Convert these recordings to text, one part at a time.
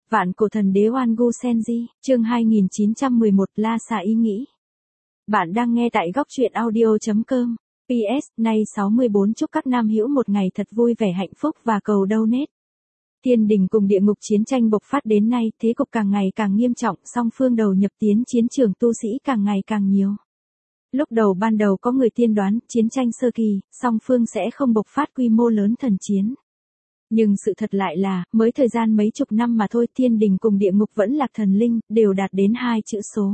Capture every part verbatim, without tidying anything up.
Vạn cổ thần đế Oan Gu Senji, chương hai nghìn chín trăm mười một La Sa ý nghĩ. Bạn đang nghe tại góc truyện audio.com. pê ét, nay sáu mươi bốn chúc các nam hữu một ngày thật vui vẻ hạnh phúc và cầu donate. Thiên đình cùng địa ngục chiến tranh bộc phát đến nay, thế cục càng ngày càng nghiêm trọng, song phương đầu nhập tiến chiến trường tu sĩ càng ngày càng nhiều. Lúc đầu ban đầu có người tiên đoán, chiến tranh sơ kỳ, song phương sẽ không bộc phát quy mô lớn thần chiến. Nhưng sự thật lại là, mới thời gian mấy chục năm mà thôi, thiên đình cùng địa ngục vẫn lạc thần linh, đều đạt đến hai chữ số.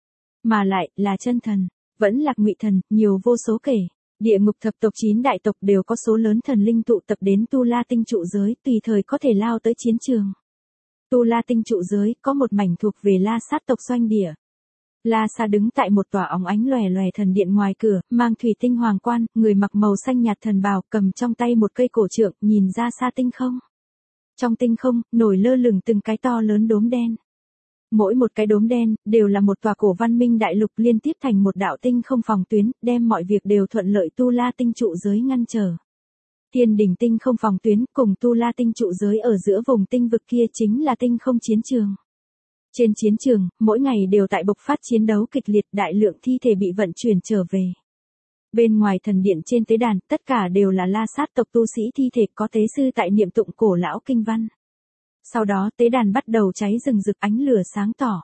Mà lại, là chân thần, vẫn lạc ngụy thần, nhiều vô số kể. Địa ngục thập tộc chín đại tộc đều có số lớn thần linh tụ tập đến Tu La Tinh trụ giới, tùy thời có thể lao tới chiến trường. Tu La Tinh trụ giới, có một mảnh thuộc về La Sát tộc doanh địa. La Sa đứng tại một tòa óng ánh lòe lòe thần điện ngoài cửa, mang thủy tinh hoàng quan, người mặc màu xanh nhạt thần bào, cầm trong tay một cây cổ trượng, nhìn ra xa tinh không. Trong tinh không, nổi lơ lửng từng cái to lớn đốm đen. Mỗi một cái đốm đen, đều là một tòa cổ văn minh đại lục liên tiếp thành một đạo tinh không phòng tuyến, đem mọi việc đều thuận lợi Tu La Tinh trụ giới ngăn trở. Thiên đình tinh không phòng tuyến, cùng Tu La Tinh trụ giới ở giữa vùng tinh vực kia chính là tinh không chiến trường. Trên chiến trường, mỗi ngày đều tại bộc phát chiến đấu kịch liệt, đại lượng thi thể bị vận chuyển trở về. Bên ngoài thần điện trên tế đàn, tất cả đều là La Sát tộc tu sĩ thi thể, có tế sư tại niệm tụng cổ lão kinh văn. Sau đó tế đàn bắt đầu cháy rừng rực, ánh lửa sáng tỏ.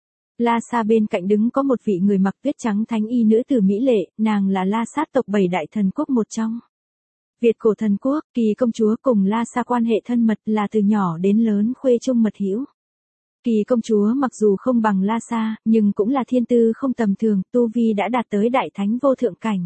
La Sa bên cạnh đứng có một vị người mặc tuyết trắng thánh y nữ tử mỹ lệ, nàng là La Sát tộc bảy đại thần quốc một trong. Việt cổ thần quốc, Kỳ công chúa cùng La Sa quan hệ thân mật, là từ nhỏ đến lớn khuê chung mật hữu. Kỳ công chúa mặc dù không bằng La Sa, nhưng cũng là thiên tư không tầm thường, tu vi đã đạt tới đại thánh vô thượng cảnh.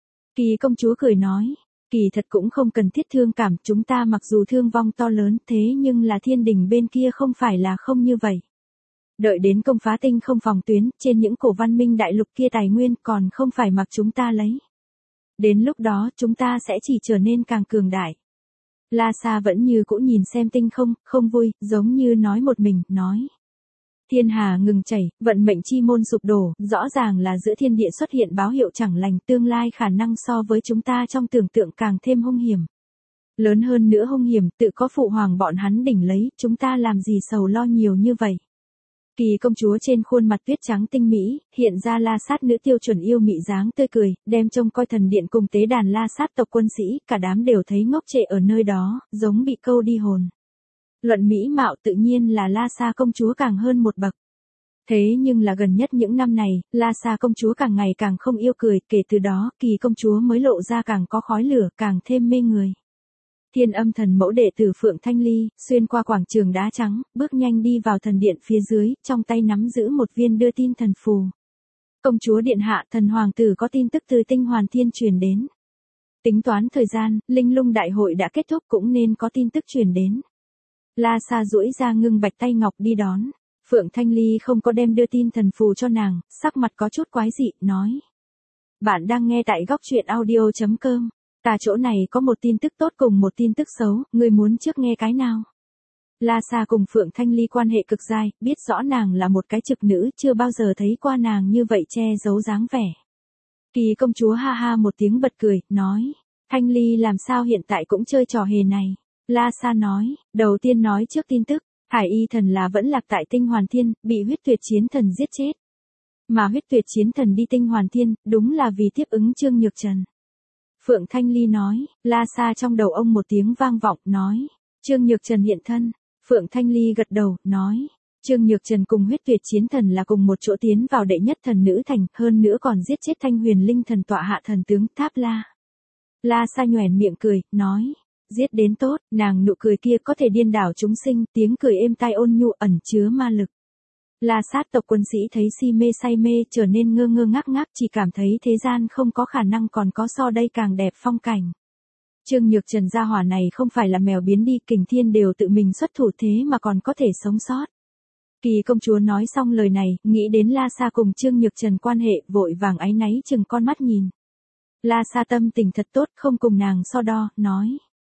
Kỳ công chúa cười nói, kỳ thật cũng không cần thiết thương cảm, chúng ta mặc dù thương vong to lớn, thế nhưng là thiên đình bên kia không phải là không như vậy. Đợi đến công phá tinh không phòng tuyến, trên những cổ văn minh đại lục kia tài nguyên còn không phải mặc chúng ta lấy. Đến lúc đó chúng ta sẽ chỉ trở nên càng cường đại. La Sa vẫn như cũ nhìn xem tinh không, không vui, giống như nói một mình, nói. Thiên hà ngừng chảy, vận mệnh chi môn sụp đổ, rõ ràng là giữa thiên địa xuất hiện báo hiệu chẳng lành, tương lai khả năng so với chúng ta trong tưởng tượng càng thêm hung hiểm. Lớn hơn nữa hung hiểm, tự có phụ hoàng bọn hắn đỉnh lấy, chúng ta làm gì sầu lo nhiều như vậy. Kỳ công chúa trên khuôn mặt tuyết trắng tinh mỹ, hiện ra La Sát nữ tiêu chuẩn yêu mị dáng tươi cười, đem trông coi thần điện cùng tế đàn La Sát tộc quân sĩ, cả đám đều thấy ngốc trệ ở nơi đó, giống bị câu đi hồn. Luận mỹ mạo tự nhiên là La Sa công chúa càng hơn một bậc. Thế nhưng là gần nhất những năm này, La Sa công chúa càng ngày càng không yêu cười, kể từ đó, Kỳ công chúa mới lộ ra càng có khói lửa, càng thêm mê người. Thiên âm thần mẫu đệ tử Phượng Thanh Ly, xuyên qua quảng trường đá trắng, bước nhanh đi vào thần điện phía dưới, trong tay nắm giữ một viên đưa tin thần phù. Công chúa điện hạ, thần hoàng tử có tin tức từ Tinh Hoàn Thiên truyền đến. Tính toán thời gian, linh lung đại hội đã kết thúc cũng nên có tin tức truyền đến. La Sa duỗi ra ngưng bạch tay ngọc đi đón. Phượng Thanh Ly không có đem đưa tin thần phù cho nàng, sắc mặt có chút quái dị, nói. Bạn đang nghe tại góc truyện audio.com. Ta chỗ này có một tin tức tốt cùng một tin tức xấu, ngươi muốn trước nghe cái nào? La Sa cùng Phượng Thanh Ly quan hệ cực dai, biết rõ nàng là một cái trực nữ, chưa bao giờ thấy qua nàng như vậy che giấu dáng vẻ. Kỳ công chúa ha ha một tiếng bật cười, nói. Thanh Ly làm sao hiện tại cũng chơi trò hề này? La Sa nói, đầu tiên nói trước tin tức, Hải Y thần là vẫn lạc tại Tinh Hoàn Thiên, bị huyết tuyệt chiến thần giết chết. Mà huyết tuyệt chiến thần đi Tinh Hoàn Thiên, đúng là vì tiếp ứng Trương Nhược Trần. Phượng Thanh Ly nói, La Sa trong đầu ông một tiếng vang vọng, nói, Trương Nhược Trần hiện thân. Phượng Thanh Ly gật đầu, nói, Trương Nhược Trần cùng huyết tuyệt chiến thần là cùng một chỗ tiến vào đệ nhất thần nữ thành, hơn nữa còn giết chết Thanh Huyền Linh thần tọa hạ thần tướng Tháp La. La Sa nhoẻn miệng cười, nói, giết đến tốt, nàng nụ cười kia có thể điên đảo chúng sinh, tiếng cười êm tai ôn nhu ẩn chứa ma lực. La Sát tộc quân sĩ thấy si mê say mê, trở nên ngơ ngơ ngác ngác, chỉ cảm thấy thế gian không có khả năng còn có so đây càng đẹp phong cảnh. Trương Nhược Trần gia hỏa này không phải là mèo biến đi, kình thiên đều tự mình xuất thủ thế mà còn có thể sống sót. Kỳ công chúa nói xong lời này, nghĩ đến La Sa cùng Trương Nhược Trần quan hệ, vội vàng áy náy chừng con mắt nhìn. La Sa tâm tình thật tốt, không cùng nàng so đo, nói.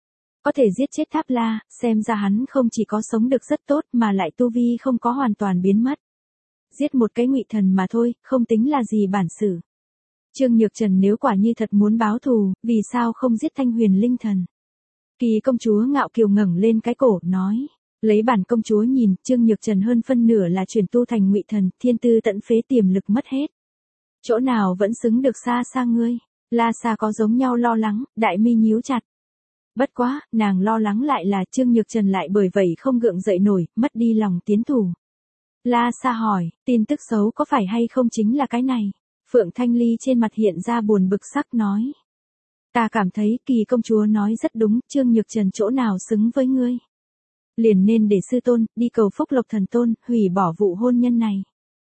Có thể giết chết Tháp La, xem ra hắn không chỉ có sống được rất tốt mà lại tu vi không có hoàn toàn biến mất. Giết một cái ngụy thần mà thôi, không tính là gì bản sự. Trương Nhược Trần nếu quả như thật muốn báo thù, vì sao không giết Thanh Huyền Linh thần? Kỳ công chúa ngạo kiều ngẩng lên cái cổ, nói. Lấy bản công chúa nhìn, Trương Nhược Trần hơn phân nửa là chuyển tu thành ngụy thần, thiên tư tận phế tiềm lực mất hết. Chỗ nào vẫn xứng được xa xa ngươi. La Sa có giống nhau lo lắng, đại mi nhíu chặt. Bất quá, nàng lo lắng lại là Trương Nhược Trần lại bởi vậy không gượng dậy nổi, mất đi lòng tiến thủ. La Sa hỏi, tin tức xấu có phải hay không chính là cái này? Phượng Thanh Ly trên mặt hiện ra buồn bực sắc nói. Ta cảm thấy Kỳ công chúa nói rất đúng, Trương Nhược Trần chỗ nào xứng với ngươi. Liền nên để sư tôn, đi cầu phúc lộc thần tôn, hủy bỏ vụ hôn nhân này.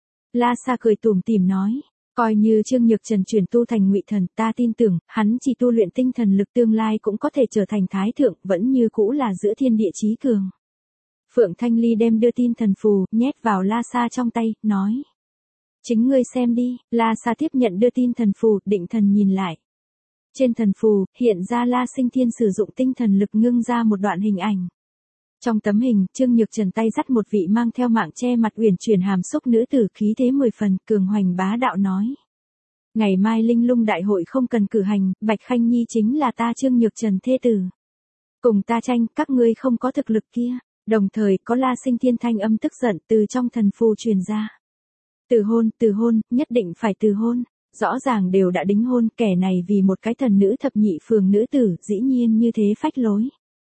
La Sa cười tủm tỉm nói. Coi như Trương Nhược Trần chuyển tu thành ngụy thần, ta tin tưởng, hắn chỉ tu luyện tinh thần lực tương lai cũng có thể trở thành thái thượng, vẫn như cũ là giữa thiên địa chí cường. Phượng Thanh Ly đem đưa tin thần phù, nhét vào La Sa trong tay, nói. Chính ngươi xem đi, La Sa tiếp nhận đưa tin thần phù, định thần nhìn lại. Trên thần phù, hiện ra La Sinh Thiên sử dụng tinh thần lực ngưng ra một đoạn hình ảnh. Trong tấm hình, Trương Nhược Trần tay dắt một vị mang theo mạng che mặt uyển chuyển hàm xúc nữ tử khí thế mười phần, cường hoành bá đạo nói. Ngày mai Linh Lung đại hội không cần cử hành, Bạch Khanh Nhi chính là ta Trương Nhược Trần thê tử. Cùng ta tranh, các ngươi không có thực lực kia. Đồng thời, có La Sinh Thiên thanh âm tức giận từ trong thần phù truyền ra. Từ hôn, từ hôn, nhất định phải từ hôn. Rõ ràng đều đã đính hôn, kẻ này vì một cái thần nữ thập nhị phường nữ tử, dĩ nhiên như thế phách lối.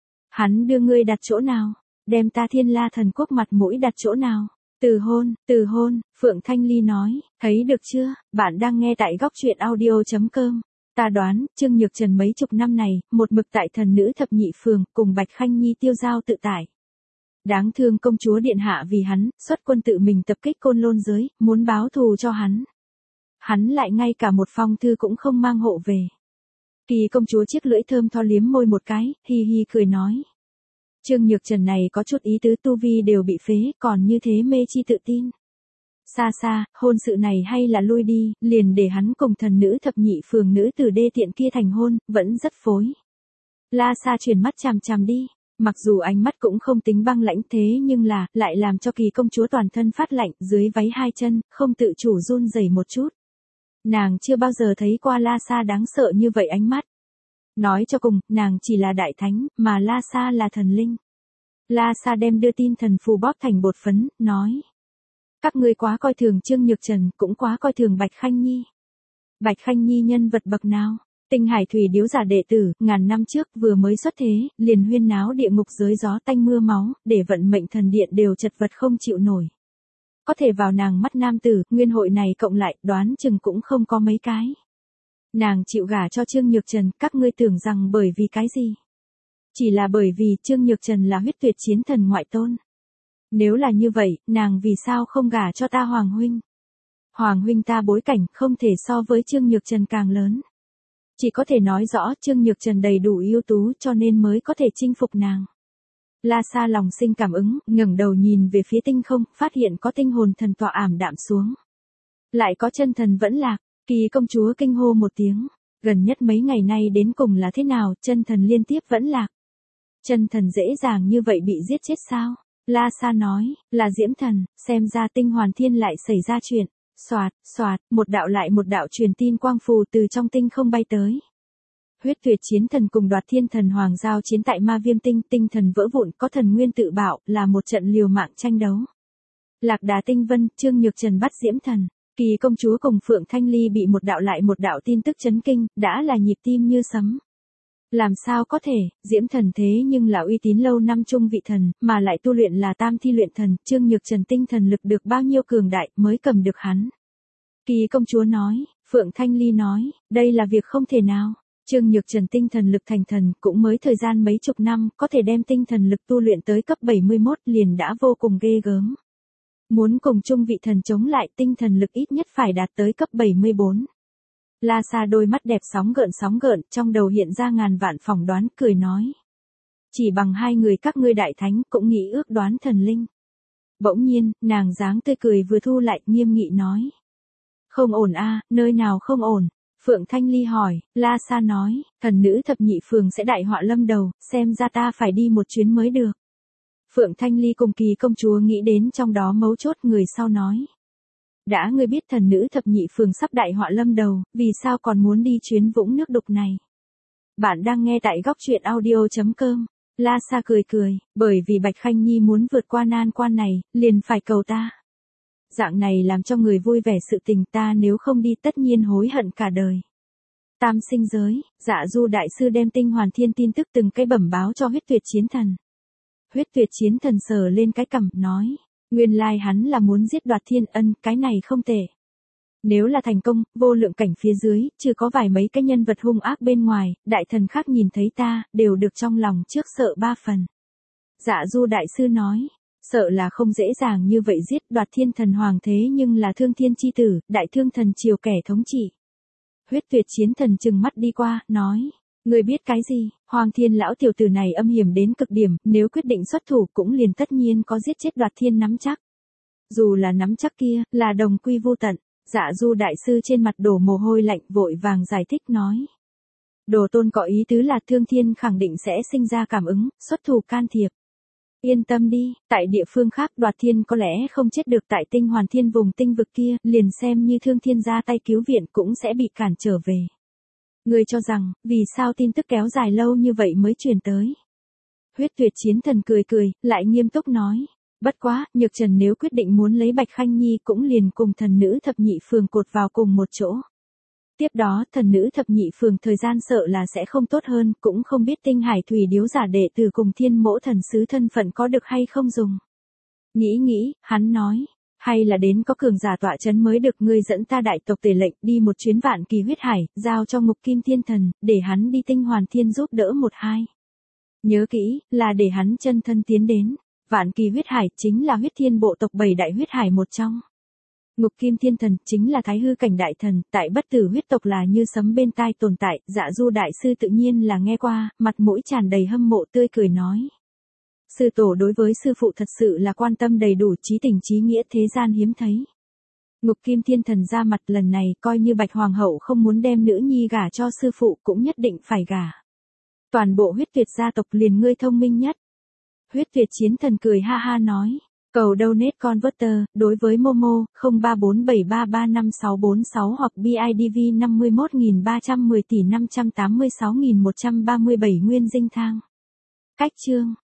Hắn đưa ngươi đặt chỗ nào? Đem ta Thiên La thần quốc mặt mũi đặt chỗ nào? Từ hôn, từ hôn, Phượng Thanh Ly nói, thấy được chưa, bạn đang nghe tại góc truyện audio chấm com. Ta đoán, Trương Nhược Trần mấy chục năm này, một mực tại thần nữ thập nhị phường, cùng Bạch Khanh Nhi tiêu giao tự tại. Đáng thương công chúa điện hạ vì hắn, xuất quân tự mình tập kích Côn Lôn giới, muốn báo thù cho hắn. Hắn lại ngay cả một phong thư cũng không mang hộ về. Kỳ công chúa chiếc lưỡi thơm tho liếm môi một cái, hi hi cười nói. Trương Nhược Trần này có chút ý tứ tu vi đều bị phế, còn như thế mê chi tự tin. Xa xa, hôn sự này hay là lui đi, liền để hắn cùng thần nữ thập nhị phường nữ tử đê tiện kia thành hôn, vẫn rất phối. La Sa chuyển mắt chằm chằm đi, mặc dù ánh mắt cũng không tính băng lãnh thế nhưng là, lại làm cho Kỳ công chúa toàn thân phát lạnh, dưới váy hai chân, không tự chủ run rẩy một chút. Nàng chưa bao giờ thấy qua La Sa đáng sợ như vậy ánh mắt. Nói cho cùng, nàng chỉ là đại thánh, mà La Sa là thần linh. La Sa đem đưa tin thần phù bóp thành bột phấn, nói. Các ngươi quá coi thường Trương Nhược Trần, cũng quá coi thường Bạch Khanh Nhi. Bạch Khanh Nhi nhân vật bậc nào? Tinh Hải Thủy điếu giả đệ tử, ngàn năm trước vừa mới xuất thế, liền huyên náo địa ngục dưới gió tanh mưa máu, để vận mệnh thần điện đều chật vật không chịu nổi. Có thể vào nàng mắt nam tử, nguyên hội này cộng lại, đoán chừng cũng không có mấy cái. Nàng chịu gả cho Trương Nhược Trần, các ngươi tưởng rằng bởi vì cái gì? Chỉ là bởi vì Trương Nhược Trần là huyết tuyệt chiến thần ngoại tôn. Nếu là như vậy, nàng vì sao không gả cho ta Hoàng huynh? Hoàng huynh ta bối cảnh không thể so với Trương Nhược Trần càng lớn. Chỉ có thể nói rõ Trương Nhược Trần đầy đủ ưu tú cho nên mới có thể chinh phục nàng. La Sa lòng sinh cảm ứng, ngẩng đầu nhìn về phía tinh không, phát hiện có tinh hồn thần tọa ảm đạm xuống. Lại có chân thần vẫn lạc, Kỳ công chúa kinh hô một tiếng. Gần nhất mấy ngày nay đến cùng là thế nào, chân thần liên tiếp vẫn lạc. Chân thần dễ dàng như vậy bị giết chết sao? La Sa nói, là Diễm thần, xem ra tinh hoàn thiên lại xảy ra chuyện. Xoạt, xoạt, một đạo lại một đạo truyền tin quang phù từ trong tinh không bay tới. Huyết tuyệt chiến thần cùng đoạt thiên thần hoàng giao chiến tại ma viêm tinh, tinh thần vỡ vụn, có thần nguyên tự bạo, là một trận liều mạng tranh đấu. Lạc Đà tinh vân, Trương Nhược Trần bắt Diễm thần. Kỳ công chúa cùng Phượng Thanh Ly bị một đạo lại một đạo tin tức chấn kinh, đã là nhịp tim như sấm. Làm sao có thể, Diễm thần thế nhưng là uy tín lâu năm trung vị thần, mà lại tu luyện là tam thi luyện thần, Trương Nhược Trần tinh thần lực được bao nhiêu cường đại mới cầm được hắn. Kỳ công chúa nói, Phượng Thanh Ly nói, đây là việc không thể nào. Trương Nhược Trần tinh thần lực thành thần cũng mới thời gian mấy chục năm, có thể đem tinh thần lực tu luyện tới cấp bảy mươi mốt liền đã vô cùng ghê gớm. Muốn cùng trung vị thần chống lại tinh thần lực ít nhất phải đạt tới cấp bảy mươi bốn. La Sa đôi mắt đẹp sóng gợn sóng gợn, trong đầu hiện ra ngàn vạn phỏng đoán, cười nói. Chỉ bằng hai người các ngươi đại thánh cũng nghĩ ước đoán thần linh. Bỗng nhiên, nàng dáng tươi cười vừa thu lại, nghiêm nghị nói. Không ổn a, nơi nào không ổn? Phượng Thanh Ly hỏi, La Sa nói, thần nữ thập nhị phường sẽ đại họa lâm đầu, xem ra ta phải đi một chuyến mới được. Phượng Thanh Ly cùng Kỳ công chúa nghĩ đến trong đó mấu chốt, người sau nói. Đã ngươi biết thần nữ thập nhị phường sắp đại họa lâm đầu, vì sao còn muốn đi chuyến vũng nước đục này? Bạn đang nghe tại góc truyện audio chấm com. La Sa cười cười, bởi vì Bạch Khanh Nhi muốn vượt qua nan quan này, liền phải cầu ta. Dạng này làm cho người vui vẻ sự tình ta nếu không đi tất nhiên hối hận cả đời. Tam sinh giới, Dạ Du đại sư đem Tinh Hoàn Thiên tin tức từng cái bẩm báo cho Huyết Tuyệt Chiến Thần. Huyết Tuyệt Chiến Thần sờ lên cái cằm, nói, nguyên lai hắn là muốn giết Đoạt Thiên Ân, cái này không tệ. Nếu là thành công, vô lượng cảnh phía dưới, chưa có vài mấy cái nhân vật hung ác bên ngoài, đại thần khác nhìn thấy ta, đều được trong lòng trước sợ ba phần. Dạ Du đại sư nói, sợ là không dễ dàng như vậy giết. Đoạt Thiên Thần Hoàng thế nhưng là Thương Thiên chi tử, đại thương thần triều kẻ thống trị. Huyết Tuyệt Chiến Thần trừng mắt đi qua, nói, người biết cái gì, Hoàng Thiên lão tiểu tử này âm hiểm đến cực điểm, nếu quyết định xuất thủ cũng liền tất nhiên có giết chết Đoạt Thiên nắm chắc. Dù là nắm chắc kia, là đồng quy vô tận. Dạ Du đại sư trên mặt đổ mồ hôi lạnh, vội vàng giải thích nói. Đồ Tôn có ý tứ là Thương Thiên khẳng định sẽ sinh ra cảm ứng, xuất thủ can thiệp. Yên tâm đi, tại địa phương khác Đoạt Thiên có lẽ không chết được, tại Tinh Hoàn Thiên vùng tinh vực kia, liền xem như Thương Thiên ra tay cứu viện cũng sẽ bị cản trở về. Ngươi cho rằng, vì sao tin tức kéo dài lâu như vậy mới truyền tới? Huyết Tuyệt Chiến Thần cười cười, lại nghiêm túc nói. Bất quá, Nhược Trần nếu quyết định muốn lấy Bạch Khanh Nhi cũng liền cùng thần nữ thập nhị phường cột vào cùng một chỗ. Tiếp đó, thần nữ thập nhị phường thời gian sợ là sẽ không tốt hơn, cũng không biết Tinh Hải Thủy Điếu giả đệ tử cùng Thiên Mỗ thần sứ thân phận có được hay không dùng. Nghĩ nghĩ, hắn nói, hay là đến có cường giả tọa chấn mới được. Ngươi dẫn ta đại tộc tề lệnh đi một chuyến Vạn Kỳ huyết hải, giao cho Ngục Kim Thiên Thần, để hắn đi Tinh Hoàn Thiên giúp đỡ một hai. Nhớ kỹ, là để hắn chân thân tiến đến. Vạn Kỳ huyết hải chính là huyết thiên bộ tộc bảy đại huyết hải một trong. Ngục Kim Thiên Thần chính là thái hư cảnh đại thần, tại bất tử huyết tộc là như sấm bên tai tồn tại. Dạ Du đại sư tự nhiên là nghe qua, mặt mũi tràn đầy hâm mộ tươi cười nói. Sư tổ đối với sư phụ thật sự là quan tâm đầy đủ, chí tình chí nghĩa thế gian hiếm thấy. Ngục Kim Thiên Thần ra mặt, lần này coi như Bạch Hoàng hậu không muốn đem nữ nhi gả cho sư phụ cũng nhất định phải gả. Toàn bộ Huyết Tuyệt gia tộc liền ngươi thông minh nhất. Huyết Tuyệt Chiến Thần cười ha ha nói, cầu donate converter, đối với Momo, không ba bốn bảy ba ba năm sáu bốn sáu hoặc bê i đê vê năm mươi mốt nghìn ba trăm mười tỷ năm trăm tám mươi sáu nghìn một trăm ba mươi bảy nguyên dinh thang. Cách chương